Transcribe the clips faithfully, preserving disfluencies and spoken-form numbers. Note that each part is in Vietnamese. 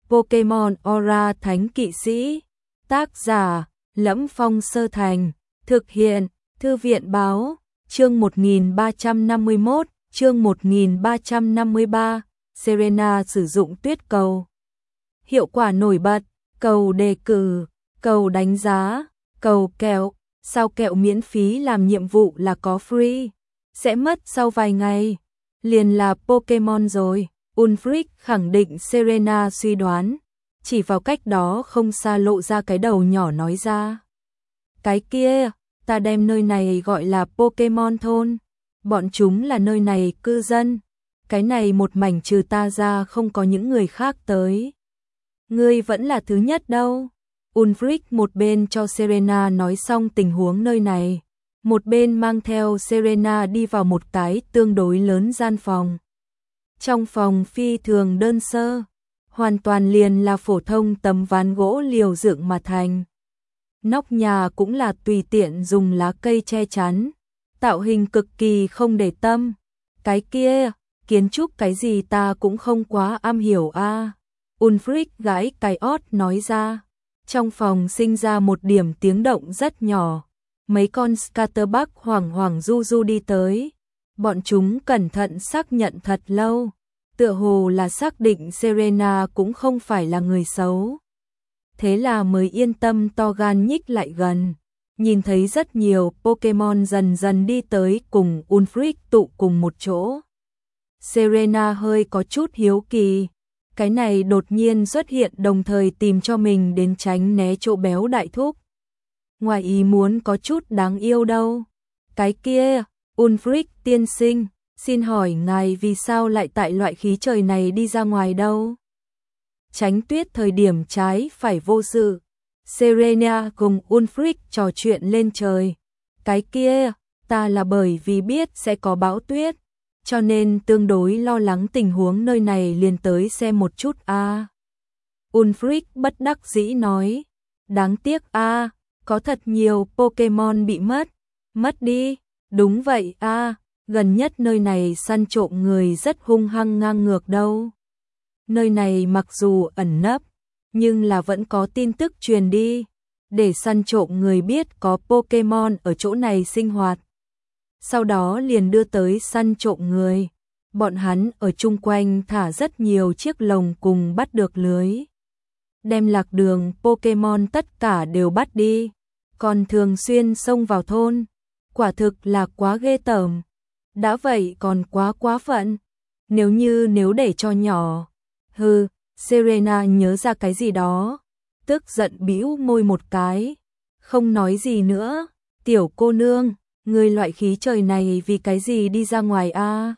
Pokemon Aura Thánh Kỵ Sĩ. Tác giả: Lẫm Phong Sơ Thành. Thực hiện: Thư viện báo. Chương một nghìn ba trăm năm mươi mốt, chương một nghìn ba trăm năm mươi ba. Serena sử dụng tuyết cầu. Hiệu quả nổi bật: cầu đề cử, cầu đánh giá, cầu kẹo. Sao kẹo miễn phí làm nhiệm vụ là có free, sẽ mất sau vài ngày. Liền là Pokemon rồi. Ulfric khẳng định Serena suy đoán, chỉ vào cách đó không xa lộ ra cái đầu nhỏ nói ra. Cái kia, ta đem nơi này gọi là Pokemon thôn. Bọn chúng là nơi này cư dân. Cái này một mảnh trừ ta ra không có những người khác tới. Ngươi vẫn là thứ nhất đâu. Ulfric một bên cho Serena nói xong tình huống nơi này, một bên mang theo Serena đi vào một cái tương đối lớn gian phòng. Trong phòng phi thường đơn sơ, hoàn toàn liền là phổ thông tấm ván gỗ liều dựng mà thành. Nóc nhà cũng là tùy tiện dùng lá cây che chắn, tạo hình cực kỳ không để tâm. Cái kia, kiến trúc cái gì ta cũng không quá am hiểu a. À. Ulfric gãi cái ót nói ra. Trong phòng sinh ra một điểm tiếng động rất nhỏ. Mấy con Scatterbuck hoảng hoảng du du đi tới. Bọn chúng cẩn thận xác nhận thật lâu. Tựa hồ là xác định Serena cũng không phải là người xấu. Thế là mới yên tâm to gan nhích lại gần. Nhìn thấy rất nhiều Pokemon dần dần đi tới cùng Ulfric tụ cùng một chỗ. Serena hơi có chút hiếu kỳ. Cái này đột nhiên xuất hiện đồng thời tìm cho mình đến tránh né chỗ béo đại thúc. Ngoài ý muốn có chút đáng yêu đâu. Cái kia, Ulfric tiên sinh, xin hỏi ngài vì sao lại tại loại khí trời này đi ra ngoài đâu? Tránh tuyết thời điểm trái phải vô sự. Serena cùng Ulfric trò chuyện lên trời. Cái kia, ta là bởi vì biết sẽ có bão tuyết, cho nên tương đối lo lắng tình huống nơi này liền tới xem một chút a. À. Ulfric bất đắc dĩ nói, đáng tiếc a, à, có thật nhiều Pokemon bị mất. Mất đi, đúng vậy a, à, gần nhất nơi này săn trộm người rất hung hăng ngang ngược đâu. Nơi này mặc dù ẩn nấp, nhưng là vẫn có tin tức truyền đi, để săn trộm người biết có Pokemon ở chỗ này sinh hoạt. Sau đó liền đưa tới săn trộm người. Bọn hắn ở chung quanh thả rất nhiều chiếc lồng cùng bắt được lưới. Đem lạc đường Pokemon tất cả đều bắt đi. Còn thường xuyên xông vào thôn. Quả thực là quá ghê tởm. Đã vậy còn quá quá phận. Nếu như nếu để cho nhỏ. Hừ, Serena nhớ ra cái gì đó. Tức giận bĩu môi một cái. Không nói gì nữa. Tiểu cô nương, ngươi loại khí trời này vì cái gì đi ra ngoài a? À?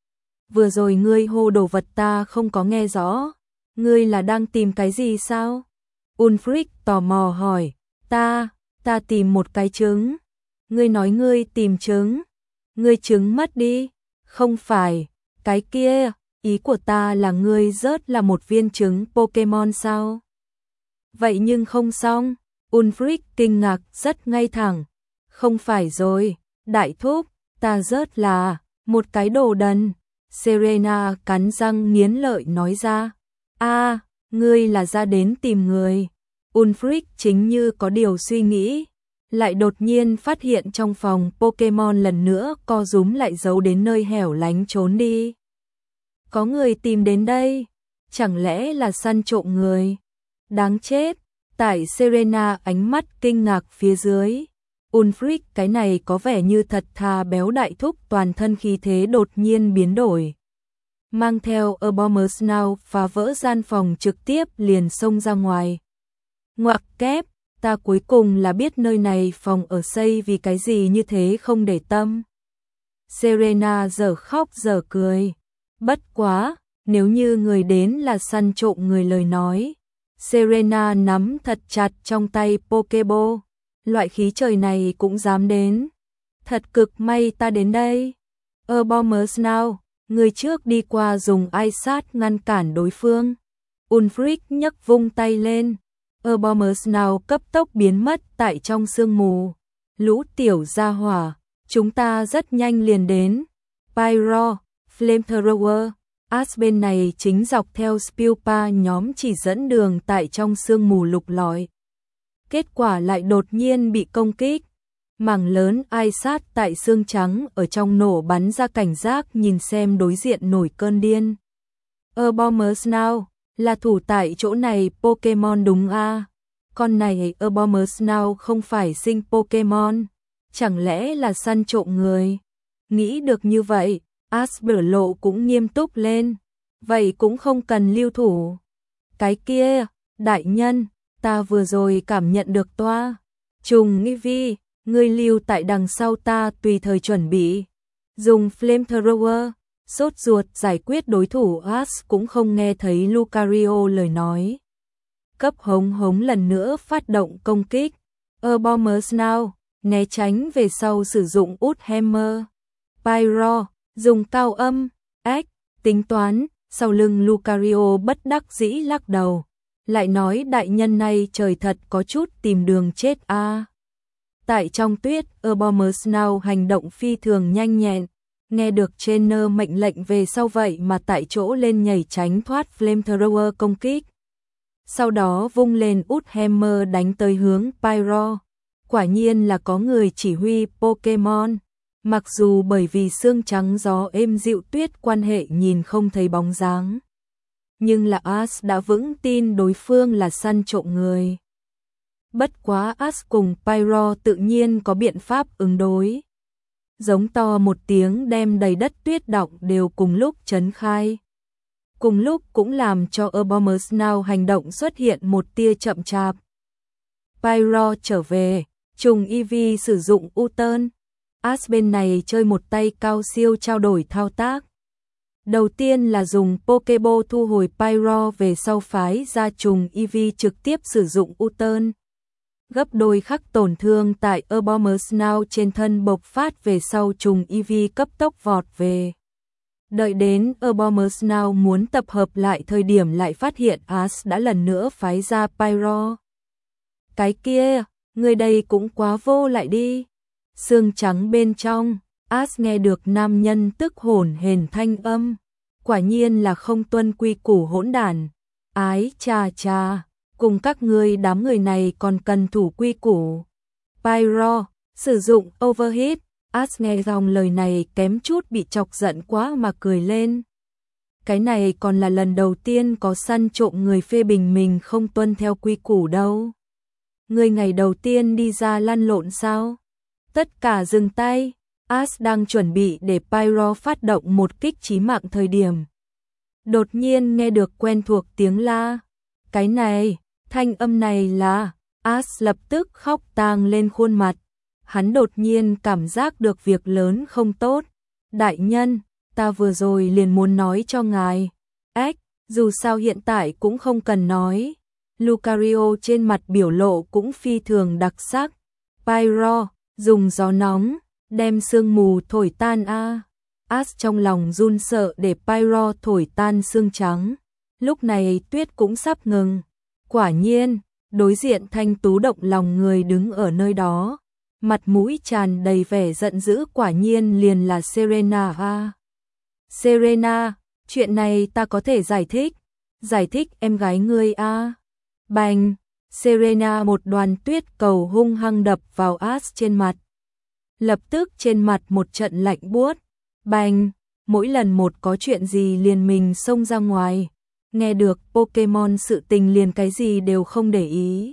Vừa rồi ngươi hô đồ vật ta không có nghe rõ. Ngươi là đang tìm cái gì sao? Ulfric tò mò hỏi. Ta, ta tìm một cái trứng. Ngươi nói ngươi tìm trứng. Ngươi trứng mất đi. Không phải, cái kia, ý của ta là ngươi rớt là một viên trứng Pokemon sao? Vậy nhưng không xong. Ulfric kinh ngạc rất ngay thẳng. Không phải rồi, đại thúc, ta rớt là một cái đồ đần. Serena cắn răng nghiến lợi nói ra. A, à, ngươi là ra đến tìm người. Ulfric chính như có điều suy nghĩ, lại đột nhiên phát hiện trong phòng Pokemon lần nữa co rúm lại giấu đến nơi hẻo lánh trốn đi. Có người tìm đến đây, chẳng lẽ là săn trộm người? Đáng chết, tại Serena ánh mắt kinh ngạc phía dưới. Ulfric cái này có vẻ như thật thà béo đại thúc toàn thân khí thế đột nhiên biến đổi. Mang theo Abomasnow phá vỡ gian phòng trực tiếp liền xông ra ngoài. Ngoặc kép, ta cuối cùng là biết nơi này phòng ở xây vì cái gì như thế không để tâm. Serena giờ khóc giờ cười. Bất quá, nếu như người đến là săn trộm người lời nói. Serena nắm thật chặt trong tay Pokeball. Loại khí trời này cũng dám đến. Thật cực may ta đến đây. Abomasnow, người trước đi qua dùng ai sát ngăn cản đối phương. Ulfric nhấc vung tay lên. Abomasnow cấp tốc biến mất tại trong sương mù. Lũ tiểu gia hỏa, chúng ta rất nhanh liền đến. Pyro, Flamethrower, As bên này chính dọc theo Spilpa nhóm chỉ dẫn đường tại trong sương mù lục lọi. Kết quả lại đột nhiên bị công kích. Mảng lớn ai sát tại xương trắng ở trong nổ bắn ra cảnh giác nhìn xem đối diện nổi cơn điên. Abomasnow, là thủ tại chỗ này Pokemon đúng a? À? Con này Abomasnow không phải sinh Pokemon, chẳng lẽ là săn trộm người? Nghĩ được như vậy, Ash biểu lộ cũng nghiêm túc lên. Vậy cũng không cần lưu thủ. Cái kia, đại nhân, ta vừa rồi cảm nhận được toa. Trùng nghi vi, ngươi lưu tại đằng sau ta tùy thời chuẩn bị. Dùng Flamethrower, sốt ruột giải quyết đối thủ. Ash cũng không nghe thấy Lucario lời nói. Cấp hống hống lần nữa phát động công kích. Abomasnow, né tránh về sau sử dụng út hammer. Pyro, dùng cao âm, ếch, tính toán, sau lưng Lucario bất đắc dĩ lắc đầu. Lại nói đại nhân này trời thật có chút tìm đường chết a. À. Tại trong tuyết, Abomasnow hành động phi thường nhanh nhẹn. Nghe được trainer mệnh lệnh về sau vậy mà tại chỗ lên nhảy tránh thoát Flamethrower công kích. Sau đó vung lên út hammer đánh tới hướng Pyro. Quả nhiên là có người chỉ huy Pokemon. Mặc dù bởi vì sương trắng gió êm dịu tuyết quan hệ nhìn không thấy bóng dáng. Nhưng là Ash đã vững tin đối phương là săn trộm người. Bất quá Ash cùng Pyro tự nhiên có biện pháp ứng đối. Giống to một tiếng đem đầy đất tuyết đọng đều cùng lúc trấn khai. Cùng lúc cũng làm cho Abomasnow hành động xuất hiện một tia chậm chạp. Pyro trở về, trùng Eevee sử dụng U-turn. Ash bên này chơi một tay cao siêu trao đổi thao tác. Đầu tiên là dùng Pokeball thu hồi Pyro về sau phái ra trùng Eevee trực tiếp sử dụng U-turn. Gấp đôi khắc tổn thương tại Abomasnow trên thân bộc phát về sau trùng Eevee cấp tốc vọt về. Đợi đến Abomasnow muốn tập hợp lại thời điểm lại phát hiện Ash đã lần nữa phái ra Pyro. Cái kia, người đây cũng quá vô lại đi. Sương trắng bên trong, Ash nghe được nam nhân tức hổn hển thanh âm. Quả nhiên là không tuân quy củ hỗn đản. Ái chà chà, cùng các ngươi đám người này còn cần thủ quy củ. Pyro, sử dụng overheat. Ash nghe dòng lời này kém chút bị chọc giận quá mà cười lên. Cái này còn là lần đầu tiên có săn trộm người phê bình mình không tuân theo quy củ đâu. Người ngày đầu tiên đi ra lăn lộn sao? Tất cả dừng tay. Ash đang chuẩn bị để Pyro phát động một kích chí mạng thời điểm. Đột nhiên nghe được quen thuộc tiếng la. Cái này, thanh âm này là... Ash lập tức khóc tang lên khuôn mặt. Hắn đột nhiên cảm giác được việc lớn không tốt. Đại nhân, ta vừa rồi liền muốn nói cho ngài. Ếch, dù sao hiện tại cũng không cần nói. Lucario trên mặt biểu lộ cũng phi thường đặc sắc. Pyro, dùng gió nóng, đem sương mù thổi tan a. Ash trong lòng run sợ để Pyro thổi tan sương trắng. Lúc này tuyết cũng sắp ngừng. Quả nhiên, đối diện thanh tú động lòng người đứng ở nơi đó. Mặt mũi tràn đầy vẻ giận dữ, quả nhiên liền là Serena a. Serena, chuyện này ta có thể giải thích. Giải thích em gái ngươi a. Bành, Serena một đoàn tuyết cầu hung hăng đập vào Ash trên mặt. Lập tức trên mặt một trận lạnh buốt. Bành, mỗi lần một có chuyện gì liền mình xông ra ngoài. Nghe được Pokemon sự tình liền cái gì đều không để ý.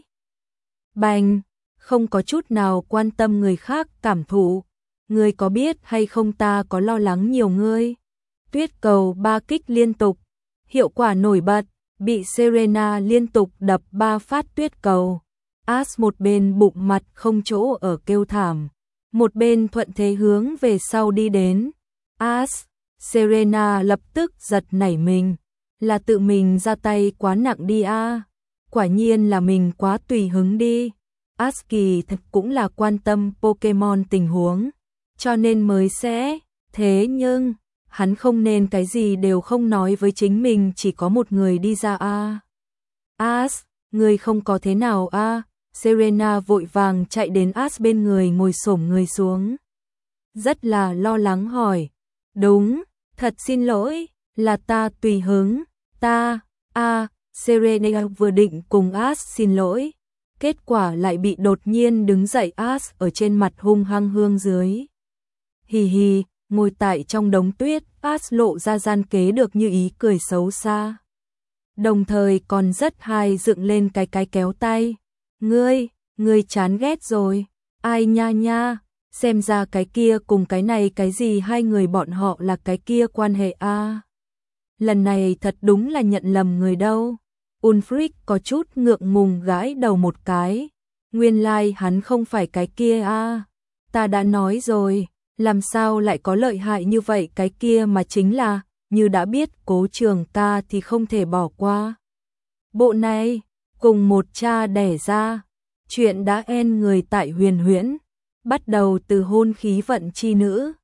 Bành, không có chút nào quan tâm người khác cảm thụ. Ngươi có biết hay không ta có lo lắng nhiều ngươi. Tuyết cầu ba kích liên tục. Hiệu quả nổi bật, bị Serena liên tục đập ba phát tuyết cầu. Ash một bên bụng mặt không chỗ ở kêu thảm. Một bên thuận thế hướng về sau đi đến. Ash, Serena lập tức giật nảy mình. Là tự mình ra tay quá nặng đi a. À. Quả nhiên là mình quá tùy hứng đi. Ash kỳ thật cũng là quan tâm Pokemon tình huống, cho nên mới sẽ. Thế nhưng, hắn không nên cái gì đều không nói với chính mình, chỉ có một người đi ra a. À. Ash, người không có thế nào a. À. Serena vội vàng chạy đến Ash bên người ngồi xổm người xuống. Rất là lo lắng hỏi. Đúng, thật xin lỗi. là ta tùy hứng, ta, a à, Serena vừa định cùng Ash xin lỗi, kết quả lại bị đột nhiên đứng dậy Ash ở trên mặt hung hăng hương dưới. Hì hì, ngồi tại trong đống tuyết, Ash lộ ra gian kế được như ý cười xấu xa. Đồng thời còn rất hài dựng lên cái cái kéo tay. Ngươi, ngươi chán ghét rồi, ai nha nha, xem ra cái kia cùng cái này cái gì hai người bọn họ là cái kia quan hệ a. À. Lần này thật đúng là nhận lầm người đâu. Ulfric có chút ngượng ngùng gãi đầu một cái. Nguyên lai like hắn không phải cái kia a. À. Ta đã nói rồi, làm sao lại có lợi hại như vậy, cái kia mà chính là, như đã biết Cố Trường ca thì không thể bỏ qua. Bộ này, cùng một cha đẻ ra, chuyện đã en người tại Huyền Huyễn, bắt đầu từ hôn khí vận chi nữ.